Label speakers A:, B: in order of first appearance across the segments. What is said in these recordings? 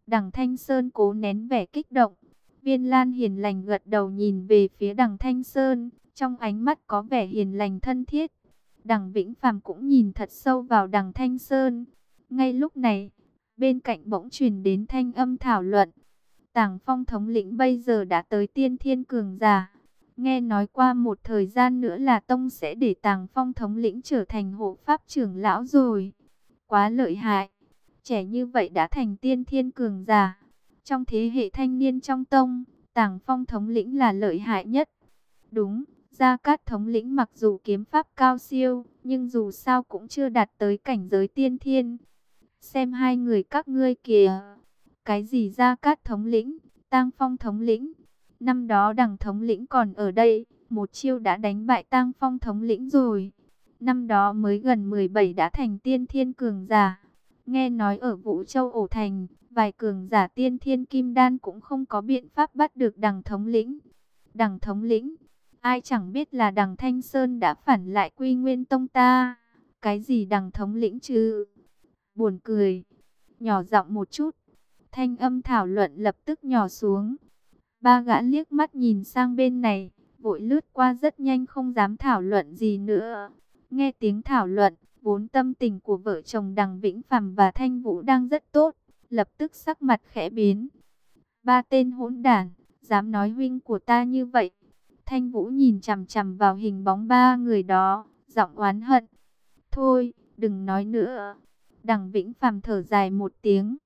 A: Đằng Thanh Sơn cố nén vẻ kích động. Viên Lan hiền lành gật đầu nhìn về phía đằng Thanh Sơn, trong ánh mắt có vẻ hiền lành thân thiết. Đằng Vĩnh Phàm cũng nhìn thật sâu vào đằng Thanh Sơn. Ngay lúc này, bên cạnh bỗng truyền đến thanh âm thảo luận. Tàng Phong thống lĩnh bây giờ đã tới tiên thiên cường giả. Nghe nói qua một thời gian nữa là Tông sẽ để Tàng Phong thống lĩnh trở thành hộ pháp trưởng lão rồi. Quá lợi hại. Trẻ như vậy đã thành tiên thiên cường giả. Trong thế hệ thanh niên trong Tông, Tàng Phong thống lĩnh là lợi hại nhất. Đúng, Gia Cát thống lĩnh mặc dù kiếm pháp cao siêu, nhưng dù sao cũng chưa đạt tới cảnh giới tiên thiên. Xem hai người các ngươi kìa. Cái gì Gia Cát thống lĩnh, Tang Phong thống lĩnh. Năm đó đằng thống lĩnh còn ở đây, một chiêu đã đánh bại Tang Phong thống lĩnh rồi. Năm đó mới gần 17 đã thành tiên thiên cường giả. Nghe nói ở Vũ Châu Ổ Thành, vài cường giả tiên thiên kim đan cũng không có biện pháp bắt được đằng thống lĩnh. Đằng thống lĩnh, ai chẳng biết là đằng Thanh Sơn đã phản lại Quy Nguyên Tông ta. Cái gì đằng thống lĩnh chứ? Buồn cười. Nhỏ giọng một chút. Thanh âm thảo luận lập tức nhỏ xuống. Ba gã liếc mắt nhìn sang bên này, vội lướt qua rất nhanh không dám thảo luận gì nữa. Nghe tiếng thảo luận, vốn tâm tình của vợ chồng đằng Vĩnh Phàm và Thanh Vũ đang rất tốt, lập tức sắc mặt khẽ biến. Ba tên hỗn đản, dám nói huynh của ta như vậy. Thanh Vũ nhìn chằm chằm vào hình bóng ba người đó, giọng oán hận. Thôi, đừng nói nữa. Đằng Vĩnh Phàm thở dài một tiếng.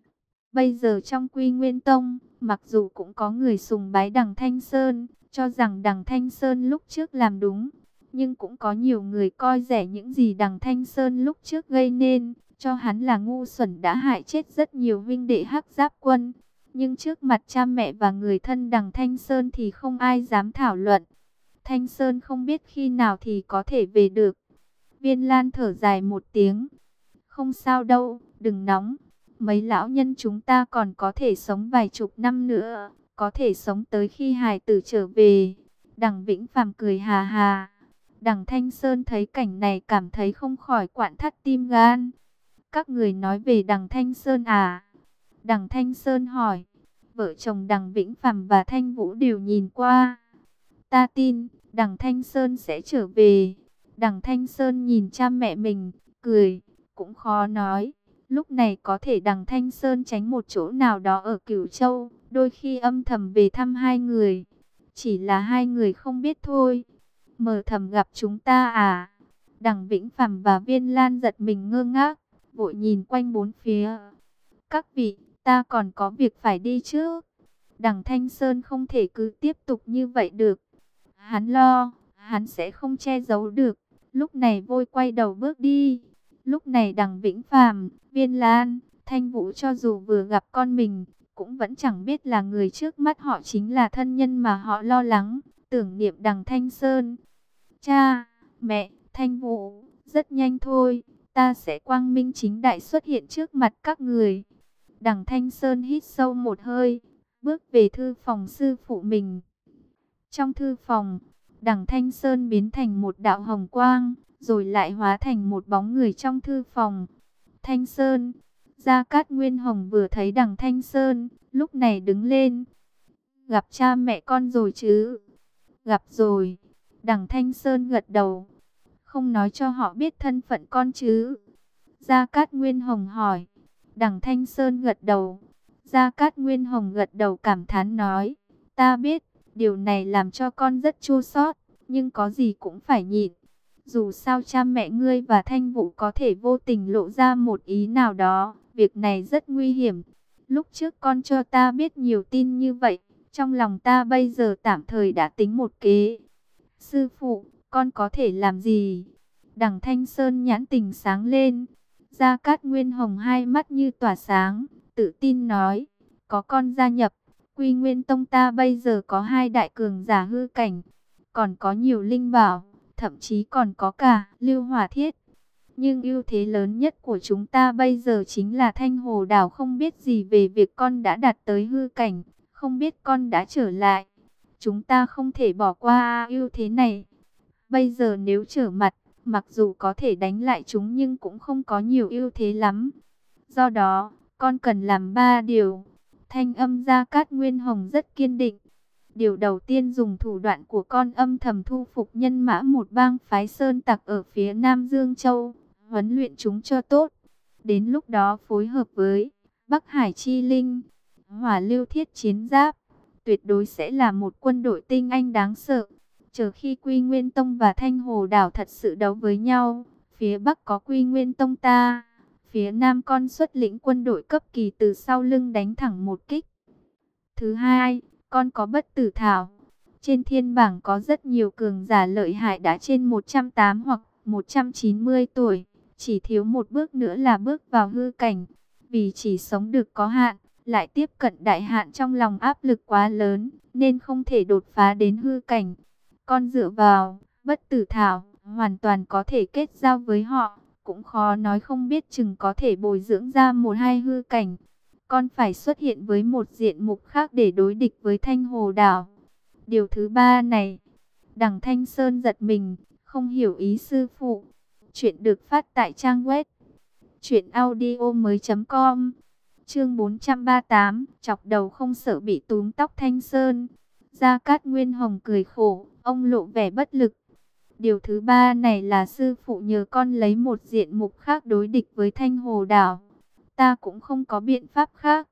A: Bây giờ trong Quy Nguyên Tông, mặc dù cũng có người sùng bái đằng Thanh Sơn, cho rằng đằng Thanh Sơn lúc trước làm đúng, nhưng cũng có nhiều người coi rẻ những gì đằng Thanh Sơn lúc trước gây nên, cho hắn là ngu xuẩn đã hại chết rất nhiều huynh đệ Hắc Giáp Quân. Nhưng trước mặt cha mẹ và người thân đằng Thanh Sơn thì không ai dám thảo luận. Thanh Sơn không biết khi nào thì có thể về được. Viên Lan thở dài một tiếng. Không sao đâu, đừng nóng. Mấy lão nhân chúng ta còn có thể sống vài chục năm nữa, có thể sống tới khi hài tử trở về. Đằng Vĩnh Phàm cười hà hà. Đằng Thanh Sơn thấy cảnh này cảm thấy không khỏi quặn thắt tim gan. Các người nói về đằng Thanh Sơn à? Đằng Thanh Sơn hỏi. Vợ chồng đằng Vĩnh Phàm và Thanh Vũ đều nhìn qua. Ta tin, đằng Thanh Sơn sẽ trở về. Đằng Thanh Sơn nhìn cha mẹ mình, cười, cũng khó nói. Lúc này có thể đằng Thanh Sơn tránh một chỗ nào đó ở Cửu Châu, đôi khi âm thầm về thăm hai người. Chỉ là hai người không biết thôi. Mờ thầm gặp chúng ta à? Đằng Vĩnh Phàm và Viên Lan giật mình ngơ ngác, vội nhìn quanh bốn phía. Các vị, ta còn có việc phải đi trước. Đằng Thanh Sơn không thể cứ tiếp tục như vậy được. Hắn lo, hắn sẽ không che giấu được. Lúc này vội quay đầu bước đi. Lúc này đằng Vĩnh Phàm, Viên Lan, Thanh Vũ cho dù vừa gặp con mình, cũng vẫn chẳng biết là người trước mắt họ chính là thân nhân mà họ lo lắng, tưởng niệm đằng Thanh Sơn. Cha, mẹ, Thanh Vũ, rất nhanh thôi, ta sẽ quang minh chính đại xuất hiện trước mặt các người. Đằng Thanh Sơn hít sâu một hơi, bước về thư phòng sư phụ mình. Trong thư phòng, đằng Thanh Sơn biến thành một đạo hồng quang, rồi lại hóa thành một bóng người trong thư phòng. Thanh Sơn, Gia Cát Nguyên Hồng vừa thấy đằng Thanh Sơn, lúc này đứng lên. Gặp cha mẹ con rồi chứ? Gặp rồi. Đằng Thanh Sơn gật đầu. Không nói cho họ biết thân phận con chứ? Gia Cát Nguyên Hồng hỏi. Đằng Thanh Sơn gật đầu. Gia Cát Nguyên Hồng gật đầu cảm thán nói. Ta biết, điều này làm cho con rất chua xót, nhưng có gì cũng phải nhịn. Dù sao cha mẹ ngươi và Thanh Vũ có thể vô tình lộ ra một ý nào đó, việc này rất nguy hiểm. Lúc trước con cho ta biết nhiều tin như vậy, trong lòng ta bây giờ tạm thời đã tính một kế. Sư phụ, con có thể làm gì? Đằng Thanh Sơn nhãn tình sáng lên. Gia Cát Nguyên Hồng hai mắt như tỏa sáng, tự tin nói, có con gia nhập, Quy Nguyên Tông ta bây giờ có hai đại cường giả hư cảnh, còn có nhiều linh bảo, thậm chí còn có cả lưu hỏa thiết. Nhưng ưu thế lớn nhất của chúng ta bây giờ chính là Thanh Hồ Đảo không biết gì về việc con đã đạt tới hư cảnh, không biết con đã trở lại. Chúng ta không thể bỏ qua ưu thế này. Bây giờ nếu trở mặt, mặc dù có thể đánh lại chúng nhưng cũng không có nhiều ưu thế lắm. Do đó, con cần làm 3 điều. Thanh âm Gia Cát Nguyên Hồng rất kiên định. Điều đầu tiên, dùng thủ đoạn của con âm thầm thu phục nhân mã một bang phái sơn tặc ở phía Nam Dương Châu, huấn luyện chúng cho tốt. Đến lúc đó phối hợp với Bắc Hải Chi Linh, Hỏa Lưu Thiết Chiến Giáp, tuyệt đối sẽ là một quân đội tinh anh đáng sợ. Chờ khi Quy Nguyên Tông và Thanh Hồ Đảo thật sự đấu với nhau, phía Bắc có Quy Nguyên Tông ta, phía Nam con xuất lĩnh quân đội cấp kỳ từ sau lưng đánh thẳng một kích. Thứ hai, con có bất tử thảo. Trên thiên bảng có rất nhiều cường giả lợi hại đã trên 108 hoặc 190 tuổi. Chỉ thiếu một bước nữa là bước vào hư cảnh. Vì chỉ sống được có hạn, lại tiếp cận đại hạn trong lòng áp lực quá lớn, nên không thể đột phá đến hư cảnh. Con dựa vào bất tử thảo, hoàn toàn có thể kết giao với họ. Cũng khó nói, không biết chừng có thể bồi dưỡng ra một hai hư cảnh. Con phải xuất hiện với một diện mục khác để đối địch với Thanh Hồ Đảo. Điều thứ ba này, Đằng Thanh Sơn giật mình, không hiểu ý sư phụ. Chuyện được phát tại trang web truyệnaudiomoi.com. Chương 438, chọc đầu không sợ bị túm tóc Thanh Sơn. Gia Cát Nguyên Hồng cười khổ, ông lộ vẻ bất lực. Điều thứ ba này là sư phụ nhờ con lấy một diện mục khác đối địch với Thanh Hồ Đảo. Ta cũng không có biện pháp khác.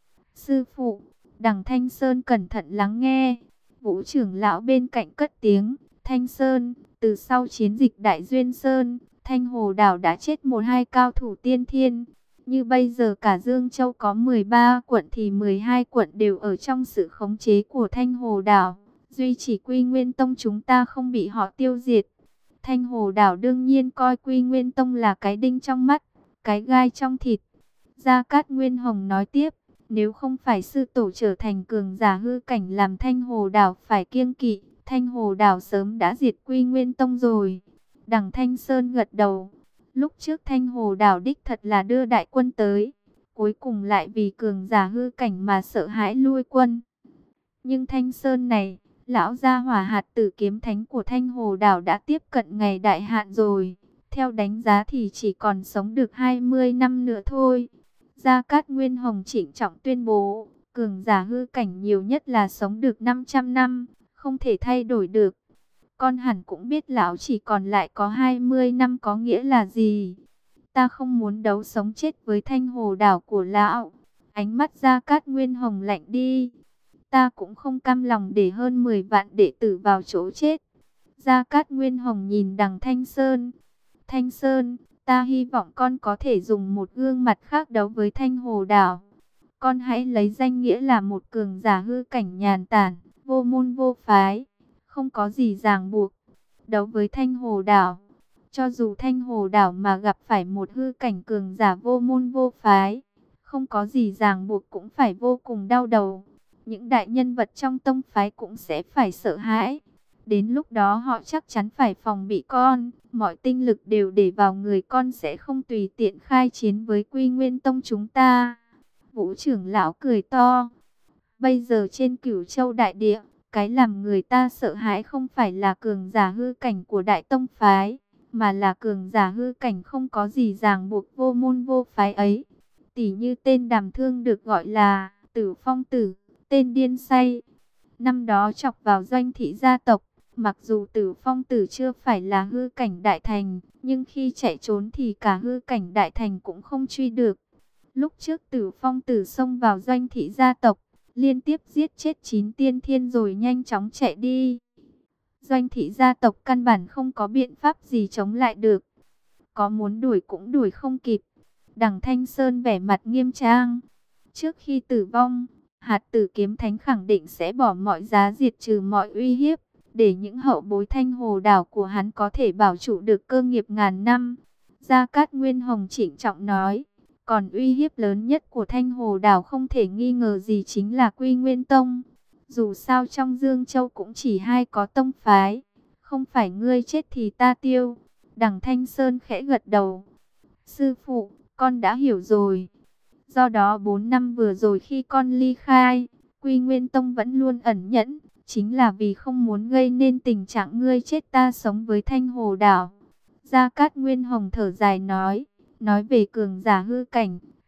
A: Sư phụ, Đằng Thanh Sơn cẩn thận lắng nghe. Vũ trưởng lão bên cạnh cất tiếng, Thanh Sơn, từ sau chiến dịch Đại Duyên Sơn, Thanh Hồ Đảo đã chết một hai cao thủ tiên thiên. Như bây giờ cả Dương Châu có 13 quận thì 12 quận đều ở trong sự khống chế của Thanh Hồ Đảo. Duy chỉ Quy Nguyên Tông chúng ta không bị họ tiêu diệt. Thanh Hồ Đảo đương nhiên coi Quy Nguyên Tông là cái đinh trong mắt, cái gai trong thịt. Gia Cát Nguyên Hồng nói tiếp, nếu không phải sư tổ trở thành cường giả hư cảnh làm Thanh Hồ Đảo phải kiêng kỵ, Thanh Hồ Đảo sớm đã diệt Quy Nguyên Tông rồi. Đằng Thanh Sơn gật đầu. Lúc trước Thanh Hồ Đảo đích thật là đưa đại quân tới, cuối cùng lại vì cường giả hư cảnh mà sợ hãi lui quân. Nhưng Thanh Sơn này, lão gia hỏa hạt tử kiếm thánh của Thanh Hồ Đảo đã tiếp cận ngày đại hạn rồi. Theo đánh giá thì chỉ còn sống được 20 năm nữa thôi. Gia Cát Nguyên Hồng trịnh trọng tuyên bố, cường giả hư cảnh nhiều nhất là sống được 500 năm, không thể thay đổi được. Con hẳn cũng biết lão chỉ còn lại có 20 năm có nghĩa là gì. Ta không muốn đấu sống chết với Thanh Hồ Đảo của lão. Ánh mắt Gia Cát Nguyên Hồng lạnh đi. Ta cũng không cam lòng để hơn 10 vạn đệ tử vào chỗ chết. Gia Cát Nguyên Hồng nhìn Đằng Thanh Sơn. Thanh Sơn, ta hy vọng con có thể dùng một gương mặt khác đấu với Thanh Hồ Đảo. Con hãy lấy danh nghĩa là một cường giả hư cảnh nhàn tản, vô môn vô phái, không có gì ràng buộc. Đấu với Thanh Hồ Đảo. Cho dù Thanh Hồ Đảo mà gặp phải một hư cảnh cường giả vô môn vô phái, không có gì ràng buộc cũng phải vô cùng đau đầu. Những đại nhân vật trong tông phái cũng sẽ phải sợ hãi. Đến lúc đó họ chắc chắn phải phòng bị con. Mọi tinh lực đều để vào người con, sẽ không tùy tiện khai chiến với Quy Nguyên Tông chúng ta. Vũ trưởng lão cười to. Bây giờ trên Cửu Châu đại địa, cái làm người ta sợ hãi không phải là cường giả hư cảnh của đại tông phái, mà là cường giả hư cảnh không có gì ràng buộc vô môn vô phái ấy. Tỷ như tên Đàm Thương được gọi là Tử Phong Tử, tên điên say. Năm đó chọc vào Doanh Thị gia tộc, mặc dù Tử Phong Tử chưa phải là hư cảnh đại thành, nhưng khi chạy trốn thì cả hư cảnh đại thành cũng không truy được. Lúc trước Tử Phong Tử xông vào Doanh Thị gia tộc, liên tiếp giết chết 9 tiên thiên rồi nhanh chóng chạy đi. Doanh Thị gia tộc căn bản không có biện pháp gì chống lại được. Có muốn đuổi cũng đuổi không kịp. Đằng Thanh Sơn vẻ mặt nghiêm trang. Trước khi tử vong, hạt tử kiếm thánh khẳng định sẽ bỏ mọi giá diệt trừ mọi uy hiếp, để những hậu bối Thanh Hồ Đảo của hắn có thể bảo trụ được cơ nghiệp ngàn năm. Gia Cát Nguyên Hồng trịnh trọng nói. Còn uy hiếp lớn nhất của Thanh Hồ Đảo không thể nghi ngờ gì chính là Quy Nguyên Tông. Dù sao trong Dương Châu cũng chỉ hai có tông phái. Không phải ngươi chết thì ta tiêu. Đằng Thanh Sơn khẽ gật đầu. Sư phụ, con đã hiểu rồi. Do đó 4 năm vừa rồi khi con ly khai, Quy Nguyên Tông vẫn luôn ẩn nhẫn. Chính là vì không muốn gây nên tình trạng ngươi chết ta sống với Thanh Hồ Đảo. Gia Cát Nguyên Hồng thở dài nói. Nói về cường giả hư cảnh,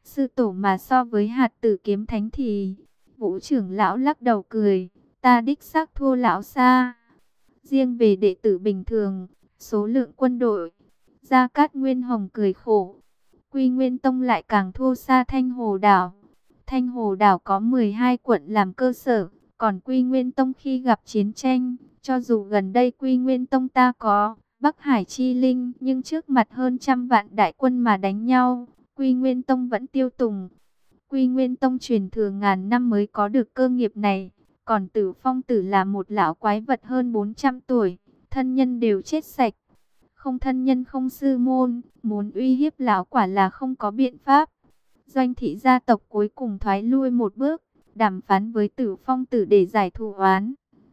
A: Sư tổ mà so với hạt tử kiếm thánh thì... Vũ trưởng lão lắc đầu cười, ta đích xác thua lão xa. Riêng về đệ tử bình thường, số lượng quân đội, Gia Cát Nguyên Hồng cười khổ. Quy Nguyên Tông lại càng thua xa Thanh Hồ Đảo. Thanh Hồ Đảo có 12 quận làm cơ sở, còn Quy Nguyên Tông khi gặp chiến tranh, cho dù gần đây Quy Nguyên Tông ta có Bắc Hải Chi Linh, nhưng trước mặt hơn trăm vạn đại quân mà đánh nhau, Quy Nguyên Tông vẫn tiêu tùng. Quy Nguyên Tông truyền thừa ngàn năm mới có được cơ nghiệp này, còn Tử Phong Tử là một lão quái vật hơn 400 tuổi, thân nhân đều chết sạch. Không thân nhân không sư môn, muốn uy hiếp lão quả là không có biện pháp. Doanh thị gia tộc cuối cùng thoái lui một bước, đàm phán với Tử Phong Tử để giải thù oán.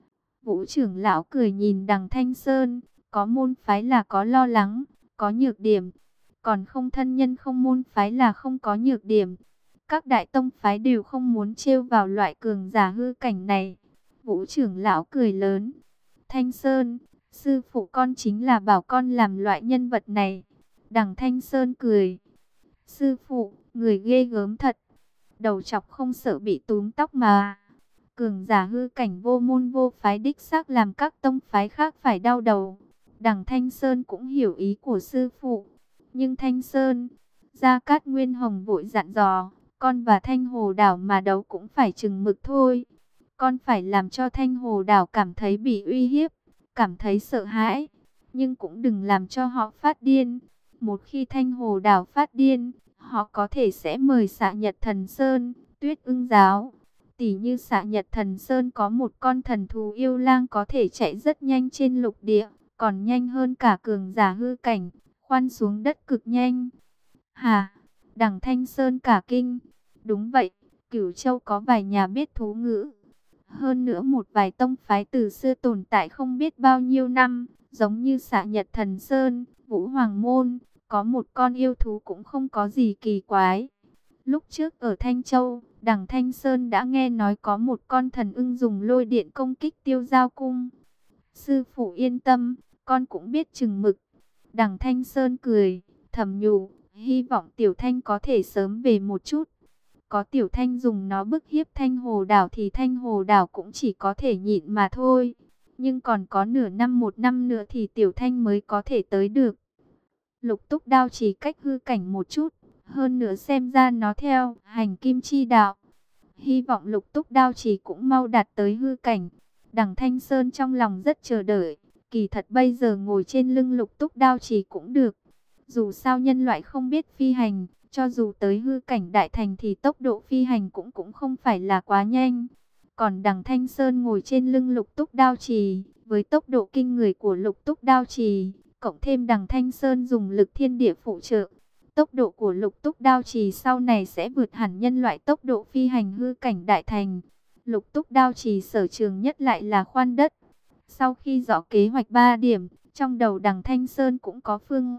A: Vũ trưởng lão cười nhìn Đằng Thanh Sơn, có môn phái là có lo lắng, có nhược điểm, còn không thân nhân không môn phái là không có nhược điểm. Các đại tông phái đều không muốn trêu vào loại cường giả hư cảnh này. Vũ trưởng lão cười lớn, Thanh Sơn, sư phụ con chính là bảo con làm loại nhân vật này. Đằng Thanh Sơn cười, sư phụ, người ghê gớm thật, đầu chọc không sợ bị túm tóc mà. Cường giả hư cảnh vô môn vô phái đích xác làm các tông phái khác phải đau đầu. Đằng Thanh Sơn cũng hiểu ý của sư phụ. Nhưng Thanh Sơn, Gia Cát Nguyên Hồng vội dặn dò, con và Thanh Hồ Đảo mà đấu cũng phải chừng mực thôi. Con phải làm cho Thanh Hồ Đảo cảm thấy bị uy hiếp, cảm thấy sợ hãi. Nhưng cũng đừng làm cho họ phát điên. Một khi Thanh Hồ Đảo phát điên, họ có thể sẽ mời Xạ Nhật Thần Sơn, Tuyết Ưng Giáo. Tỉ như Xạ Nhật Thần Sơn có một con thần thú yêu lang có thể chạy rất nhanh trên lục địa, còn nhanh hơn cả cường giả hư cảnh, khoan xuống đất cực nhanh. Hà, Đằng Thanh Sơn cả kinh. Đúng vậy, Cửu Châu có vài nhà biết thú ngữ. Hơn nữa một vài tông phái từ xưa tồn tại không biết bao nhiêu năm, giống như Xạ Nhật Thần Sơn, Vũ Hoàng Môn, có một con yêu thú cũng không có gì kỳ quái. Lúc trước ở Thanh Châu, Đằng Thanh Sơn đã nghe nói có một con thần ưng dùng lôi điện công kích Tiêu Giao Cung. Sư phụ yên tâm, con cũng biết chừng mực. Đằng Thanh Sơn cười, thầm nhủ, hy vọng Tiểu Thanh có thể sớm về một chút. Có Tiểu Thanh dùng nó bức hiếp Thanh Hồ Đảo thì Thanh Hồ Đảo cũng chỉ có thể nhịn mà thôi. Nhưng còn có nửa năm một năm nữa thì Tiểu Thanh mới có thể tới được. Lục Túc Đao chỉ cách hư cảnh một chút. Hơn nữa xem ra nó theo hành kim chi đạo. Hy vọng Lục Túc Đao chỉ cũng mau đạt tới hư cảnh. Đằng Thanh Sơn trong lòng rất chờ đợi. Kỳ thật bây giờ ngồi trên lưng Lục Túc Đao chỉ cũng được. Dù sao nhân loại không biết phi hành, cho dù tới hư cảnh đại thành thì tốc độ phi hành cũng không phải là quá nhanh. Còn Đằng Thanh Sơn ngồi trên lưng Lục Túc Đao chỉ, với tốc độ kinh người của Lục Túc Đao chỉ, cộng thêm Đằng Thanh Sơn dùng lực thiên địa phụ trợ, tốc độ của Lục Túc Đao chỉ sau này sẽ vượt hẳn nhân loại tốc độ phi hành hư cảnh đại thành. Lục Túc Đao chỉ sở trường nhất lại là khoan đất. Sau khi rõ kế hoạch 3 điểm, trong đầu Đằng Thanh Sơn cũng có phương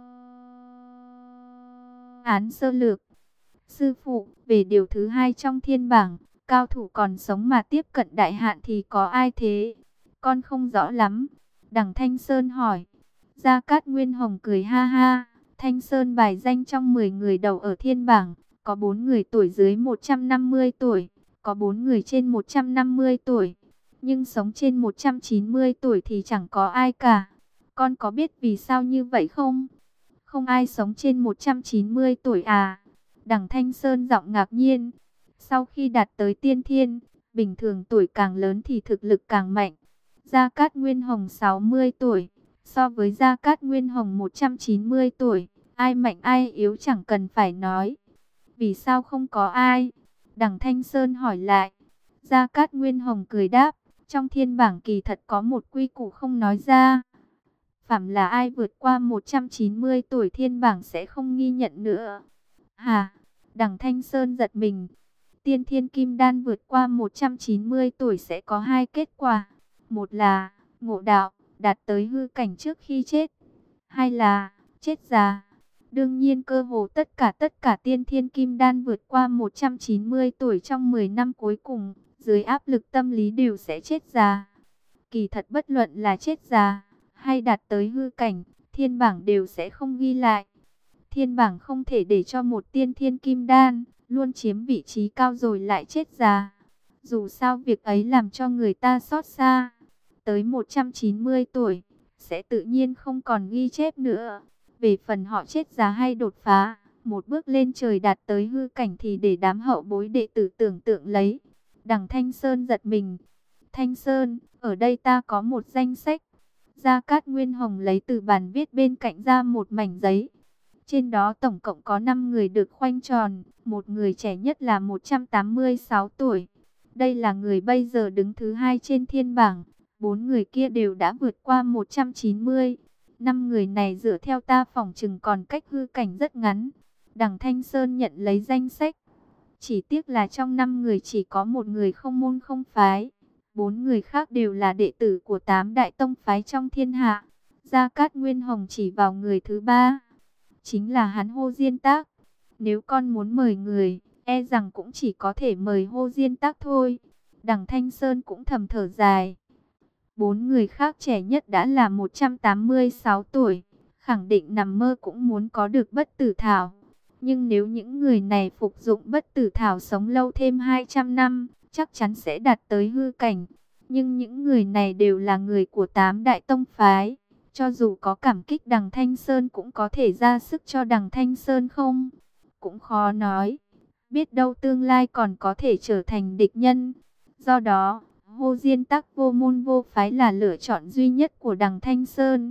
A: án sơ lược. Sư phụ, về điều thứ 2 trong thiên bảng, cao thủ còn sống mà tiếp cận đại hạn thì có ai thế? Con không rõ lắm. Đằng Thanh Sơn hỏi. Gia Cát Nguyên Hồng cười ha ha. Thanh Sơn bài danh trong 10 người đầu ở thiên bảng, có 4 người tuổi dưới 150 tuổi, có 4 người trên 150 tuổi. Nhưng sống trên 190 tuổi thì chẳng có ai cả. Con có biết vì sao như vậy không? Không ai sống trên 190 tuổi à? Đằng Thanh Sơn giọng ngạc nhiên. Sau khi đạt tới tiên thiên, bình thường tuổi càng lớn thì thực lực càng mạnh. Gia Cát Nguyên Hồng 60 tuổi, so với Gia Cát Nguyên Hồng 190 tuổi, ai mạnh ai yếu chẳng cần phải nói. Vì sao không có ai? Đằng Thanh Sơn hỏi lại. Gia Cát Nguyên Hồng cười đáp, trong thiên bảng kỳ thật có một quy củ không nói ra. Phàm là ai vượt qua 190 tuổi thiên bảng sẽ không ghi nhận nữa. Hà, Đằng Thanh Sơn giật mình. Tiên thiên kim đan vượt qua 190 tuổi sẽ có 2 kết quả. Một là ngộ đạo, đạt tới hư cảnh trước khi chết. Hai là chết già. Đương nhiên cơ hồ tất cả tiên thiên kim đan vượt qua 190 tuổi trong 10 năm cuối cùng, dưới áp lực tâm lý đều sẽ chết già. Kỳ thật bất luận là chết già hay đạt tới hư cảnh, thiên bảng đều sẽ không ghi lại. Thiên bảng không thể để cho một tiên thiên kim đan luôn chiếm vị trí cao rồi lại chết già. Dù sao việc ấy làm cho người ta xót xa. Tới 190 tuổi, sẽ tự nhiên không còn ghi chép nữa. Về phần họ chết già hay đột phá, một bước lên trời đạt tới hư cảnh thì để đám hậu bối đệ tử tưởng tượng lấy. Đằng Thanh Sơn giật mình. Thanh Sơn, ở đây ta có một danh sách. Gia Cát Nguyên Hồng lấy từ bàn viết bên cạnh ra một mảnh giấy. Trên đó tổng cộng có 5 người được khoanh tròn, một người trẻ nhất là 186 tuổi. Đây là người bây giờ đứng thứ hai trên thiên bảng, 4 người kia đều đã vượt qua 190. 5 người này dựa theo ta phỏng chừng còn cách hư cảnh rất ngắn. Đằng Thanh Sơn nhận lấy danh sách. Chỉ tiếc là trong 5 người chỉ có một người không môn không phái. 4 người khác đều là đệ tử của 8 đại tông phái trong thiên hạ. Gia Cát Nguyên Hồng chỉ vào người thứ ba, chính là hắn Hồ Diên Tác. Nếu con muốn mời người, e rằng cũng chỉ có thể mời Hồ Diên Tác thôi. Đằng Thanh Sơn cũng thầm thở dài. 4 người khác trẻ nhất đã là 186 tuổi, khẳng định nằm mơ cũng muốn có được bất tử thảo. Nhưng nếu những người này phục dụng bất tử thảo sống lâu thêm 200 năm, chắc chắn sẽ đạt tới hư cảnh. Nhưng những người này đều là người của 8 đại tông phái. Cho dù có cảm kích đằng Thanh Sơn cũng có thể ra sức cho đằng Thanh Sơn không? Cũng khó nói. Biết đâu tương lai còn có thể trở thành địch nhân. Do đó, Hồ Diên Tác vô môn vô phái là lựa chọn duy nhất của đằng Thanh Sơn.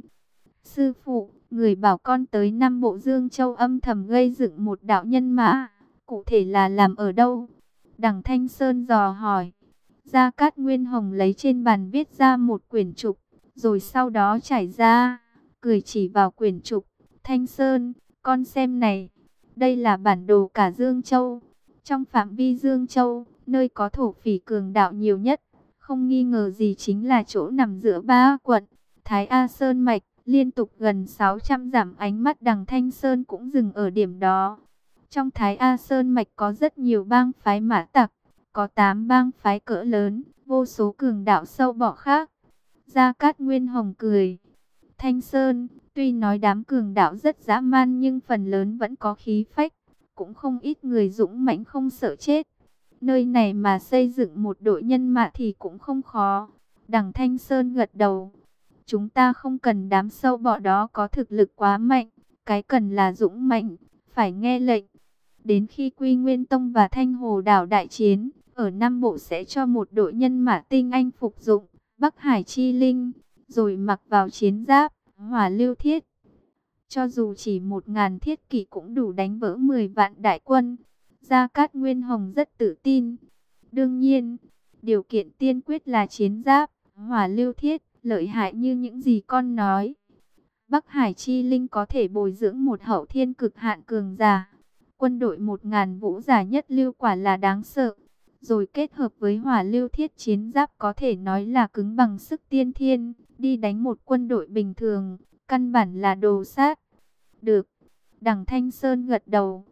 A: Sư phụ, người bảo con tới Nam Bộ Dương Châu âm thầm gây dựng một đạo nhân mã. Cụ thể là làm ở đâu? Đằng Thanh Sơn dò hỏi. Gia Cát Nguyên Hồng lấy trên bàn viết ra một quyển trục, rồi sau đó trải ra, cười chỉ vào quyển trục. Thanh Sơn, con xem này, đây là bản đồ cả Dương Châu. Trong phạm vi Dương Châu, nơi có thổ phỉ cường đạo nhiều nhất, không nghi ngờ gì chính là chỗ nằm giữa ba quận, Thái A Sơn Mạch, liên tục gần 600 dặm. Ánh mắt đằng Thanh Sơn cũng dừng ở điểm đó. Trong Thái A Sơn Mạch có rất nhiều bang phái mã tặc, có 8 bang phái cỡ lớn, vô số cường đạo sâu bọ khác. Gia Cát Nguyên Hồng cười. Thanh Sơn, tuy nói đám cường đạo rất dã man nhưng phần lớn vẫn có khí phách, cũng không ít người dũng mãnh không sợ chết. Nơi này mà xây dựng một đội nhân mã thì cũng không khó. Đằng Thanh Sơn gật đầu. Chúng ta không cần đám sâu bọ đó có thực lực quá mạnh, cái cần là dũng mãnh, phải nghe lệnh. Đến khi Quy Nguyên Tông và Thanh Hồ Đảo đại chiến, ở Nam Bộ sẽ cho một đội nhân mã tinh anh phục dụng Bắc Hải Chi Linh, rồi mặc vào chiến giáp Hỏa Lưu Thiết. Cho dù chỉ 1000 thiết kỵ cũng đủ đánh vỡ 10 vạn đại quân. Gia Cát Nguyên Hồng rất tự tin. Đương nhiên, điều kiện tiên quyết là chiến giáp Hỏa Lưu Thiết lợi hại như những gì con nói. Bắc Hải Chi Linh có thể bồi dưỡng một hậu thiên cực hạn cường giả. Quân đội 1000 vũ giả nhất lưu quả là đáng sợ. Rồi kết hợp với Hỏa Lưu Thiết chiến giáp có thể nói là cứng bằng sức tiên thiên. Đi đánh một quân đội bình thường, căn bản là đồ sát. Được. Đằng Thanh Sơn gật đầu.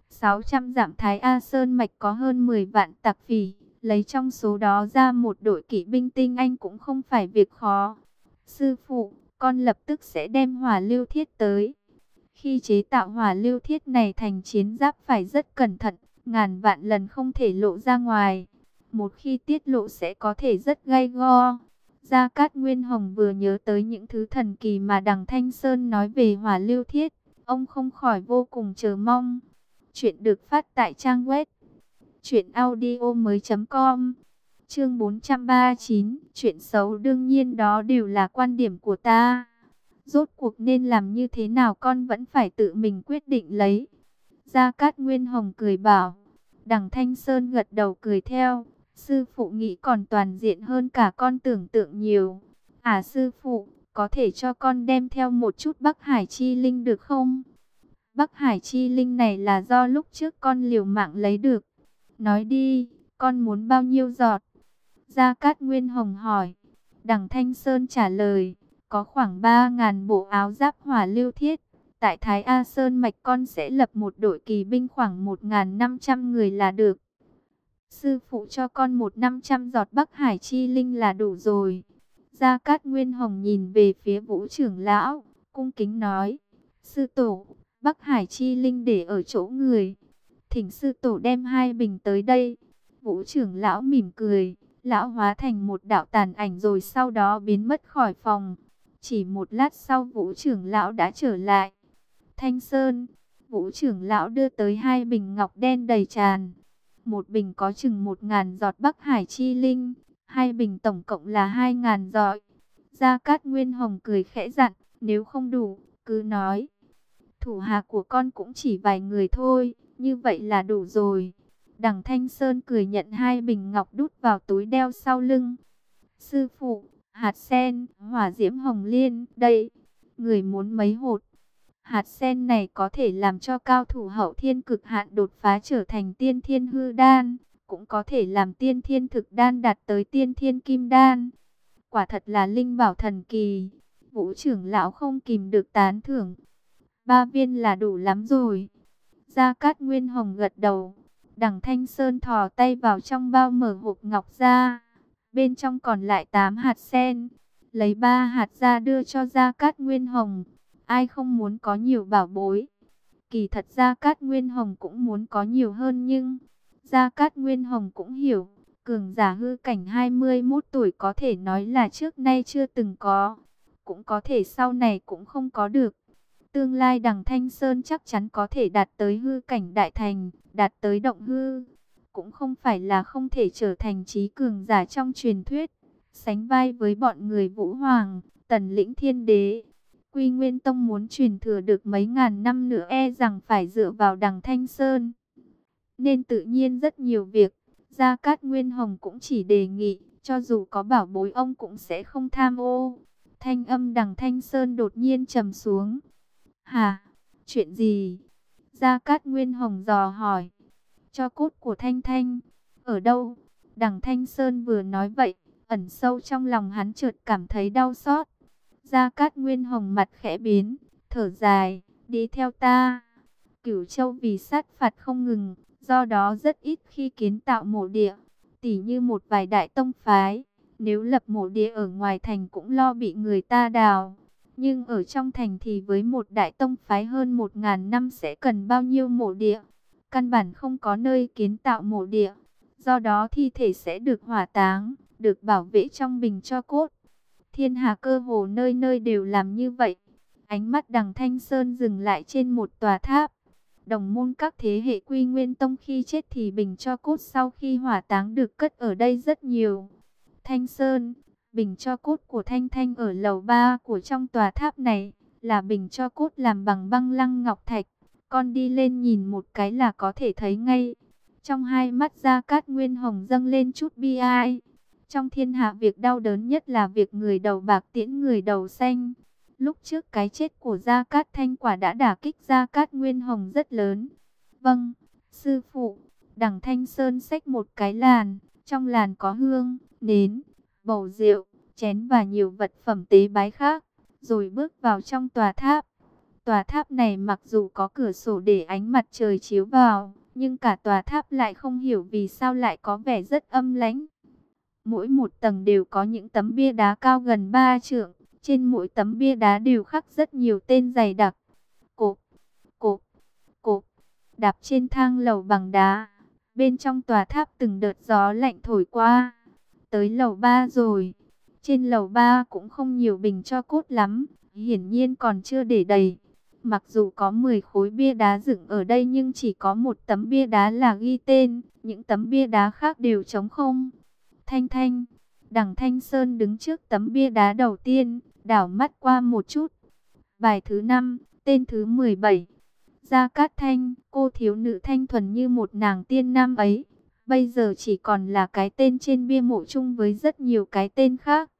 A: 600 dặm Thái A Sơn Mạch có hơn 10 vạn tặc phỉ. Lấy trong số đó ra một đội kỵ binh tinh anh cũng không phải việc khó. Sư phụ, con lập tức sẽ đem Hỏa Lưu Thiết tới. Khi chế tạo Hỏa Lưu Thiết này thành chiến giáp phải rất cẩn thận, ngàn vạn lần không thể lộ ra ngoài. Một khi tiết lộ sẽ có thể rất gay go. Gia Cát Nguyên Hồng vừa nhớ tới những thứ thần kỳ mà đằng Thanh Sơn nói về Hỏa Lưu Thiết, ông không khỏi vô cùng chờ mong. Chuyện được phát tại trang web truyệnaudiomoi.com. Chương 439, chuyện xấu đương nhiên đó đều là quan điểm của ta. Rốt cuộc nên làm như thế nào con vẫn phải tự mình quyết định lấy. Gia Cát Nguyên Hồng cười bảo. Đằng Thanh Sơn gật đầu cười theo. Sư phụ nghĩ còn toàn diện hơn cả con tưởng tượng nhiều. À sư phụ, có thể cho con đem theo một chút Bắc Hải Chi Linh được không? Bắc Hải Chi Linh này là do lúc trước con liều mạng lấy được. Nói đi, con muốn bao nhiêu giọt? Gia Cát Nguyên Hồng hỏi. Đằng Thanh Sơn trả lời, có khoảng 3000 bộ áo giáp Hỏa Lưu Thiết. Tại Thái A Sơn Mạch con sẽ lập một đội kỳ binh khoảng 1500 người là được. Sư phụ cho con 500 giọt Bắc Hải Chi Linh là đủ rồi. Gia Cát Nguyên Hồng nhìn về phía Vũ trưởng lão, cung kính nói. Sư tổ, Bắc Hải Chi Linh để ở chỗ người. thỉnh sư tổ đem 2 bình tới đây. Vũ trưởng lão mỉm cười, lão hóa thành một đạo tàn ảnh rồi sau đó biến mất khỏi phòng. Chỉ một lát sau Vũ trưởng lão đã trở lại. Thanh Sơn, Vũ trưởng lão đưa tới 2 bình ngọc đen đầy tràn. Một bình có chừng 1000 giọt Bắc Hải chi linh, 2 bình tổng cộng là 2000 giọt. Gia Cát Nguyên Hồng cười khẽ dặn, nếu không đủ, cứ nói. Thủ hạ của con cũng chỉ vài người thôi, như vậy là đủ rồi. Đằng Thanh Sơn cười nhận 2 bình ngọc đút vào túi đeo sau lưng. Sư phụ, hạt sen, hỏa diễm hồng liên, đây, người muốn mấy hột? Hạt sen này có thể làm cho cao thủ hậu thiên cực hạn đột phá trở thành tiên thiên hư đan, cũng có thể làm tiên thiên thực đan đạt tới tiên thiên kim đan. Quả thật là linh bảo thần kỳ. Vũ trưởng lão không kìm được tán thưởng. 3 viên là đủ lắm rồi. Gia Cát Nguyên Hồng gật đầu. Đằng Thanh Sơn thò tay vào trong bao mở hộp ngọc ra. Bên trong còn lại 8 hạt sen. Lấy 3 hạt ra đưa cho Gia Cát Nguyên Hồng. Ai không muốn có nhiều bảo bối. Kỳ thật Gia Cát Nguyên Hồng cũng muốn có nhiều hơn nhưng Gia Cát Nguyên Hồng cũng hiểu. Cường giả hư cảnh 21 tuổi có thể nói là trước nay chưa từng có. Cũng có thể sau này cũng không có được. Tương lai đằng Thanh Sơn chắc chắn có thể đạt tới hư cảnh đại thành, đạt tới động hư. Cũng không phải là không thể trở thành trí cường giả trong truyền thuyết. Sánh vai với bọn người Vũ Hoàng, Tần Lĩnh Thiên Đế. Quy Nguyên Tông muốn truyền thừa được mấy ngàn năm nữa e rằng phải dựa vào đằng Thanh Sơn. Nên tự nhiên rất nhiều việc, Gia Cát Nguyên Hồng cũng chỉ đề nghị, cho dù có bảo bối ông cũng sẽ không tham ô. Thanh âm đằng Thanh Sơn đột nhiên trầm xuống. Hả? Chuyện gì? Gia Cát Nguyên Hồng dò hỏi. Cho cốt của Thanh Thanh, ở đâu? Đằng Thanh Sơn vừa nói vậy, ẩn sâu trong lòng hắn chợt cảm thấy đau xót. Gia Cát Nguyên Hồng mặt khẽ biến, thở dài, đi theo ta. Cửu Châu vì sát phạt không ngừng, do đó rất ít khi kiến tạo mộ địa. Tỉ như một vài đại tông phái, nếu lập mộ địa ở ngoài thành cũng lo bị người ta đào. Nhưng ở trong thành thì với một đại tông phái hơn 1000 năm sẽ cần bao nhiêu mộ địa? Căn bản không có nơi kiến tạo mộ địa. Do đó thi thể sẽ được hỏa táng, được bảo vệ trong bình tro cốt. Thiên hà cơ hồ nơi nơi đều làm như vậy. Ánh mắt đằng Thanh Sơn dừng lại trên một tòa tháp. Đồng môn các thế hệ Quy Nguyên Tông khi chết thì bình tro cốt sau khi hỏa táng được cất ở đây rất nhiều. Thanh Sơn, bình tro cốt của Thanh Thanh ở lầu 3 của trong tòa tháp này là bình tro cốt làm bằng băng lăng ngọc thạch. Con đi lên nhìn một cái là có thể thấy ngay. Trong hai mắt Gia Cát Nguyên Hồng dâng lên chút bi ai. Trong thiên hạ việc đau đớn nhất là việc người đầu bạc tiễn người đầu xanh. Lúc trước cái chết của Gia Cát Thanh quả đã đả kích Gia Cát Nguyên Hồng rất lớn. Vâng, sư phụ. Đằng Thanh Sơn xách một cái làn. Trong làn có hương, nến, bầu rượu, chén và nhiều vật phẩm tế bái khác. Rồi bước vào trong tòa tháp. Tòa tháp này mặc dù có cửa sổ để ánh mặt trời chiếu vào, nhưng cả tòa tháp lại không hiểu vì sao lại có vẻ rất âm lãnh. Mỗi một tầng đều có những tấm bia đá cao gần 3 trượng. Trên mỗi tấm bia đá đều khắc rất nhiều tên dày đặc. Cộp, cộp, cộp, đạp trên thang lầu bằng đá. Bên trong tòa tháp từng đợt gió lạnh thổi qua. Tới lầu 3 rồi. Trên lầu 3 cũng không nhiều bình tro cốt lắm. Hiển nhiên còn chưa để đầy. Mặc dù có 10 khối bia đá dựng ở đây nhưng chỉ có một tấm bia đá là ghi tên. Những tấm bia đá khác đều trống không. Thanh Thanh. Đằng Thanh Sơn đứng trước tấm bia đá đầu tiên, đảo mắt qua một chút. Bài thứ 5, tên thứ 17. Gia Cát Thanh, cô thiếu nữ thanh thuần như một nàng tiên nam ấy. Bây giờ chỉ còn là cái tên trên bia mộ chung với rất nhiều cái tên khác.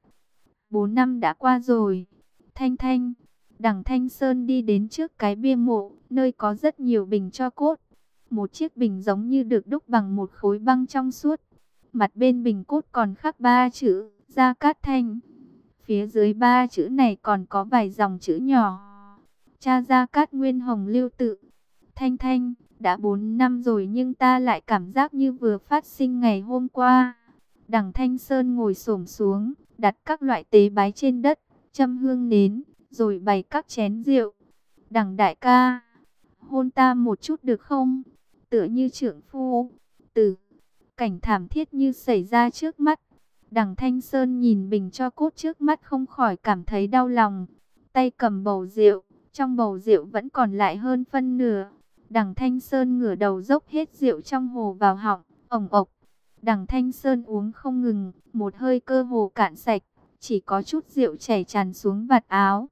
A: 4 năm đã qua rồi. Thanh Thanh. Đằng Thanh Sơn đi đến trước cái bia mộ, nơi có rất nhiều bình tro cốt. Một chiếc bình giống như được đúc bằng một khối băng trong suốt. Mặt bên bình cốt còn khắc 3 chữ Gia Cát Thanh. Phía dưới 3 chữ này còn có vài dòng chữ nhỏ. Cha Gia Cát Nguyên Hồng lưu tự. Thanh Thanh, đã 4 năm rồi nhưng ta lại cảm giác như vừa phát sinh ngày hôm qua. Đằng Thanh Sơn ngồi xổm xuống, đặt các loại tế bái trên đất, châm hương nến, rồi bày các chén rượu. Đằng đại ca, hôn ta một chút được không? tựa như trượng phu. Tử cảnh thảm thiết như xảy ra trước mắt. Đằng Thanh Sơn nhìn bình tro cốt trước mắt không khỏi cảm thấy đau lòng. Tay cầm bầu rượu, trong bầu rượu vẫn còn lại hơn phân nửa. Đằng Thanh Sơn ngửa đầu dốc hết rượu trong hồ vào họng, ồng ộc. Đằng Thanh Sơn uống không ngừng, một hơi cơ hồ cạn sạch, chỉ có chút rượu chảy tràn xuống vạt áo.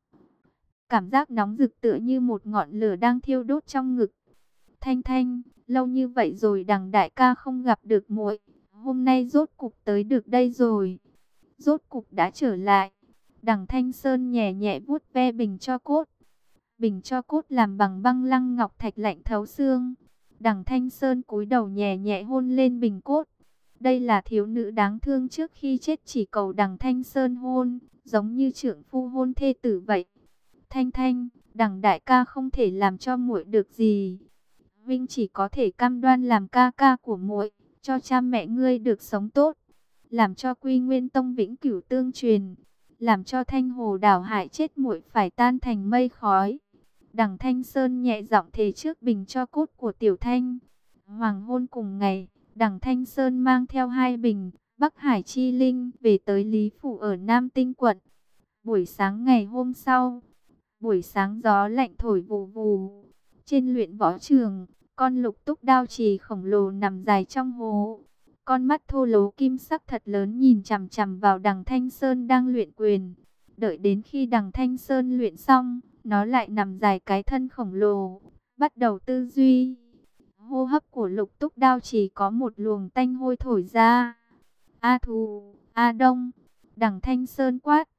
A: Cảm giác nóng rực tựa như một ngọn lửa đang thiêu đốt trong ngực. Thanh Thanh, lâu như vậy rồi Đằng đại ca không gặp được muội, hôm nay rốt cục tới được đây rồi. Rốt cục đã trở lại. Đằng Thanh Sơn nhẹ nhẹ vuốt ve bình tro cốt. Bình tro cốt làm bằng băng lăng ngọc thạch lạnh thấu xương. Đằng Thanh Sơn cúi đầu nhẹ nhẹ hôn lên bình cốt. Đây là thiếu nữ đáng thương trước khi chết chỉ cầu Đằng Thanh Sơn hôn, giống như trượng phu hôn thê tử vậy. Thanh Thanh, Đằng đại ca không thể làm cho muội được gì. Vinh chỉ có thể cam đoan làm ca ca của muội, cho cha mẹ ngươi được sống tốt, làm cho Quy Nguyên Tông vĩnh cửu tương truyền, làm cho Thanh Hồ đảo hại chết muội phải tan thành mây khói. Đằng Thanh Sơn nhẹ giọng thề trước bình tro cốt của Tiểu Thanh. Hoàng hôn cùng ngày, Đằng Thanh Sơn mang theo 2 bình Bắc Hải Chi Linh về tới Lý Phủ ở Nam Tinh quận. Buổi sáng ngày hôm sau, buổi sáng gió lạnh thổi vù vù. Trên luyện võ trường, con lục túc đao chì khổng lồ nằm dài trong hồ. Con mắt thô lố kim sắc thật lớn nhìn chằm chằm vào Đằng Thanh Sơn đang luyện quyền. Đợi đến khi Đằng Thanh Sơn luyện xong, nó lại nằm dài cái thân khổng lồ, bắt đầu tư duy. Hô hấp của lục túc đao chỉ có một luồng tanh hôi thổi ra. A Thù, A Đông, Đằng Thanh Sơn quát.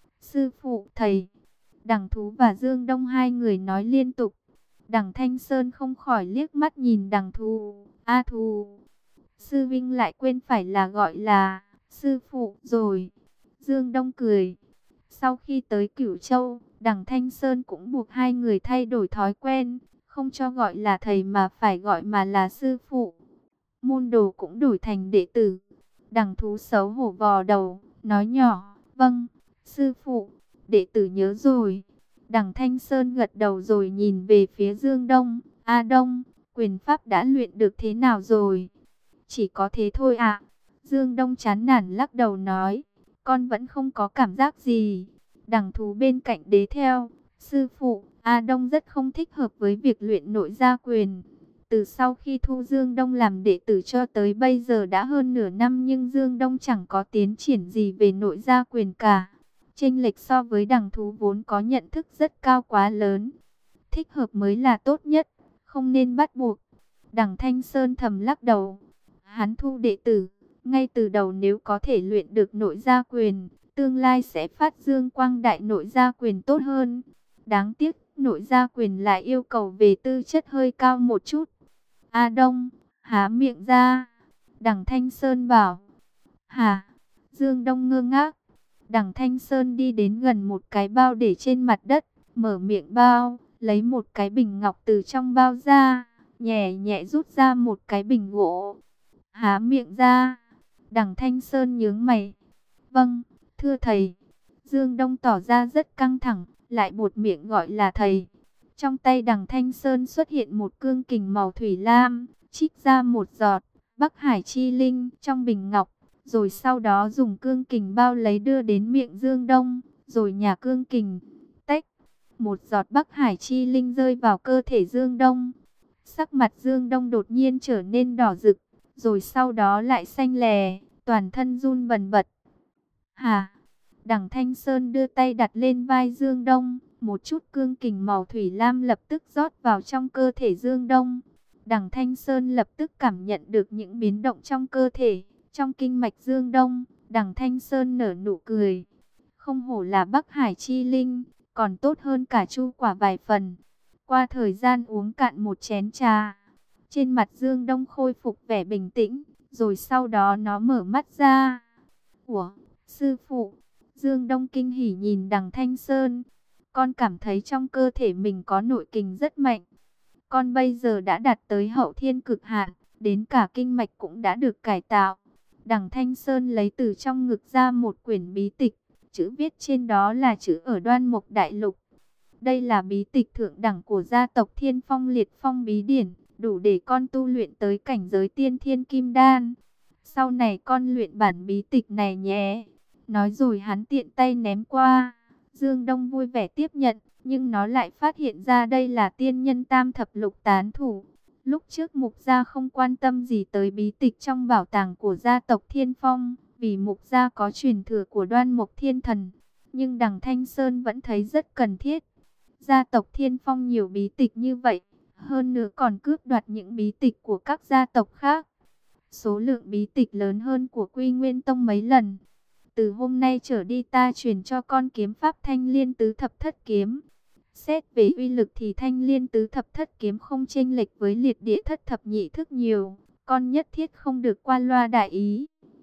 A: Sư phụ, thầy. Đằng Thú và Dương Đông hai người nói liên tục. Đằng Thanh Sơn không khỏi liếc mắt nhìn Đằng Thù. A Thù, sư vinh lại quên phải là gọi là sư phụ rồi. Dương Đông cười. Sau khi tới Cửu Châu, Đằng Thanh Sơn cũng buộc hai người thay đổi thói quen, không cho gọi là thầy mà phải gọi mà là sư phụ. Môn đồ cũng đổi thành đệ tử. Đằng Thú xấu hổ vò đầu, nói nhỏ, vâng, sư phụ, đệ tử nhớ rồi. Đằng Thanh Sơn gật đầu rồi nhìn về phía Dương Đông. A Đông, quyền pháp đã luyện được thế nào rồi? Chỉ có thế thôi ạ. Dương Đông chán nản lắc đầu nói, con vẫn không có cảm giác gì. Đằng Thú bên cạnh đế theo, sư phụ, A Đông rất không thích hợp với việc luyện nội gia quyền. Từ sau khi thu Dương Đông làm đệ tử cho tới bây giờ đã hơn nửa năm nhưng Dương Đông chẳng có tiến triển gì về nội gia quyền cả. Chênh lệch so với Đằng Thú vốn có nhận thức rất cao quá lớn. Thích hợp mới là tốt nhất, không nên bắt buộc. Đằng Thanh Sơn thầm lắc đầu. Hắn thu đệ tử, ngay từ đầu nếu có thể luyện được nội gia quyền, tương lai sẽ phát dương quang đại nội gia quyền tốt hơn. Đáng tiếc, nội gia quyền lại yêu cầu về tư chất hơi cao một chút. A Đông, há miệng ra. Đằng Thanh Sơn bảo. Hả? Dương Đông ngơ ngác. Đằng Thanh Sơn đi đến gần một cái bao để trên mặt đất, mở miệng bao, lấy một cái bình ngọc từ trong bao ra, nhẹ nhẹ rút ra một cái bình gỗ. Há miệng ra. Đằng Thanh Sơn nhướng mày. Vâng, thưa thầy. Dương Đông tỏ ra rất căng thẳng, lại buột miệng gọi là thầy. Trong tay Đằng Thanh Sơn xuất hiện một cương kình màu thủy lam, trích ra một giọt Bắc Hải Chi Linh trong bình ngọc, rồi sau đó dùng cương kình bao lấy đưa đến miệng Dương Đông, rồi nhả cương kình, tách. Một giọt Bắc Hải Chi Linh rơi vào cơ thể Dương Đông. Sắc mặt Dương Đông đột nhiên trở nên đỏ rực, rồi sau đó lại xanh lè, toàn thân run bần bật. Hả? Đằng Thanh Sơn đưa tay đặt lên vai Dương Đông, một chút cương kình màu thủy lam lập tức rót vào trong cơ thể Dương Đông. Đằng Thanh Sơn lập tức cảm nhận được những biến động trong cơ thể, trong kinh mạch Dương Đông. Đằng Thanh Sơn nở nụ cười. Không hổ là Bắc Hải Chi Linh, còn tốt hơn cả chu quả vài phần. Qua thời gian uống cạn một chén trà, trên mặt Dương Đông khôi phục vẻ bình tĩnh, rồi sau đó nó mở mắt ra. Ủa, sư phụ? Dương Đông kinh hỉ nhìn Đằng Thanh Sơn. Con cảm thấy trong cơ thể mình có nội kình rất mạnh. Con bây giờ đã đạt tới hậu thiên cực hạn, đến cả kinh mạch cũng đã được cải tạo. Đằng Thanh Sơn lấy từ trong ngực ra một quyển bí tịch, chữ viết trên đó là chữ ở Đoan Mộc Đại Lục. Đây là bí tịch thượng đẳng của gia tộc Thiên Phong Liệt Phong bí điển, đủ để con tu luyện tới cảnh giới tiên thiên kim đan. Sau này con luyện bản bí tịch này nhé. Nói rồi hắn tiện tay ném qua. Dương Đông vui vẻ tiếp nhận, nhưng nó lại phát hiện ra đây là tiên nhân tam thập lục tán thủ. Lúc trước Mục Gia không quan tâm gì tới bí tịch trong bảo tàng của gia tộc Thiên Phong, vì Mục Gia có truyền thừa của Đoan Mục Thiên Thần. Nhưng đằng Thanh Sơn vẫn thấy rất cần thiết. Gia tộc Thiên Phong nhiều bí tịch như vậy, hơn nữa còn cướp đoạt những bí tịch của các gia tộc khác. Số lượng bí tịch lớn hơn của Quy Nguyên Tông mấy lần. Từ hôm nay trở đi ta truyền cho con kiếm pháp Thanh Liên Tứ Thập Thất Kiếm. Xét về uy lực thì Thanh Liên Tứ Thập Thất Kiếm không chênh lệch với Liệt Địa Thất Thập Nhị Thức nhiều. Con nhất thiết không được qua loa đại ý.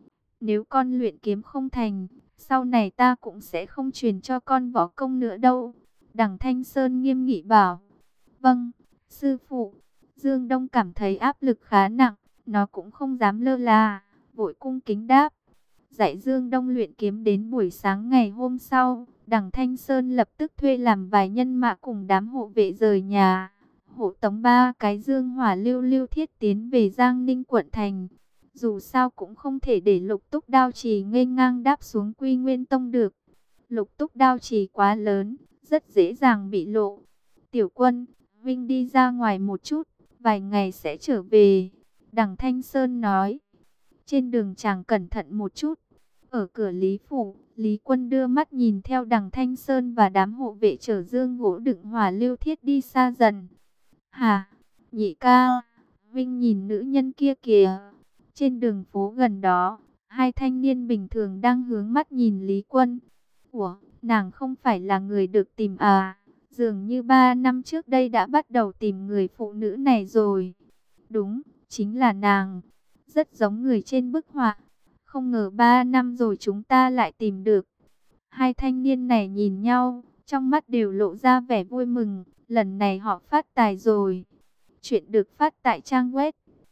A: Nếu con luyện kiếm không thành, sau này ta cũng sẽ không truyền cho con võ công nữa đâu. Đằng Thanh Sơn nghiêm nghị bảo. Vâng, sư phụ. Dương Đông cảm thấy áp lực khá nặng, nó cũng không dám lơ là, vội cung kính đáp. Dạy Dương Đông luyện kiếm đến buổi sáng ngày hôm sau, đằng Thanh Sơn lập tức thuê làm vài nhân mã cùng đám hộ vệ rời nhà. Hộ tống 3 cái dương hỏa lưu lưu thiết tiến về Giang Ninh quận thành. Dù sao cũng không thể để Lục Túc Đao Trì nghênh ngang đáp xuống Quy Nguyên Tông được. Lục Túc Đao Trì quá lớn, rất dễ dàng bị lộ. Tiểu Quân, Vinh đi ra ngoài một chút, vài ngày sẽ trở về. Đằng Thanh Sơn nói. Trên đường chàng cẩn thận một chút. Ở cửa Lý Phủ, Lý Quân đưa mắt nhìn theo đằng Thanh Sơn và đám hộ vệ chở dương gỗ đựng hỏa lưu thiết đi xa dần. Hả? Nhị ca, Vinh nhìn nữ nhân kia kìa. Trên đường phố gần đó, hai thanh niên bình thường đang hướng mắt nhìn Lý Quân. Ủa, nàng không phải là người được tìm à? Dường như 3 năm trước đây đã bắt đầu tìm người phụ nữ này rồi. Đúng, chính là nàng. Rất giống người trên bức họa. Không ngờ 3 năm rồi chúng ta lại tìm được. Hai thanh niên này nhìn nhau, trong mắt đều lộ ra vẻ vui mừng. Lần này họ phát tài rồi. Chuyện được phát tại trang web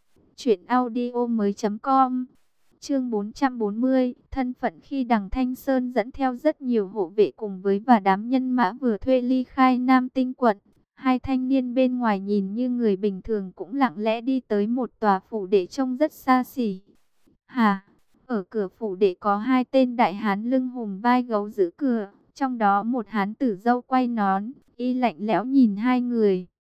A: truyệnaudiomoi.com. Chương 440, thân phận khi đằng Thanh Sơn dẫn theo rất nhiều hộ vệ cùng với và đám nhân mã vừa thuê ly khai Nam Tinh quận. Hai thanh niên bên ngoài nhìn như người bình thường cũng lặng lẽ đi tới một tòa phủ đệ trông rất xa xỉ. Hà, ở cửa phủ đệ có hai tên đại hán lưng hùm vai gấu giữ cửa, trong đó một hán tử râu quay nón, y lạnh lẽo nhìn hai người.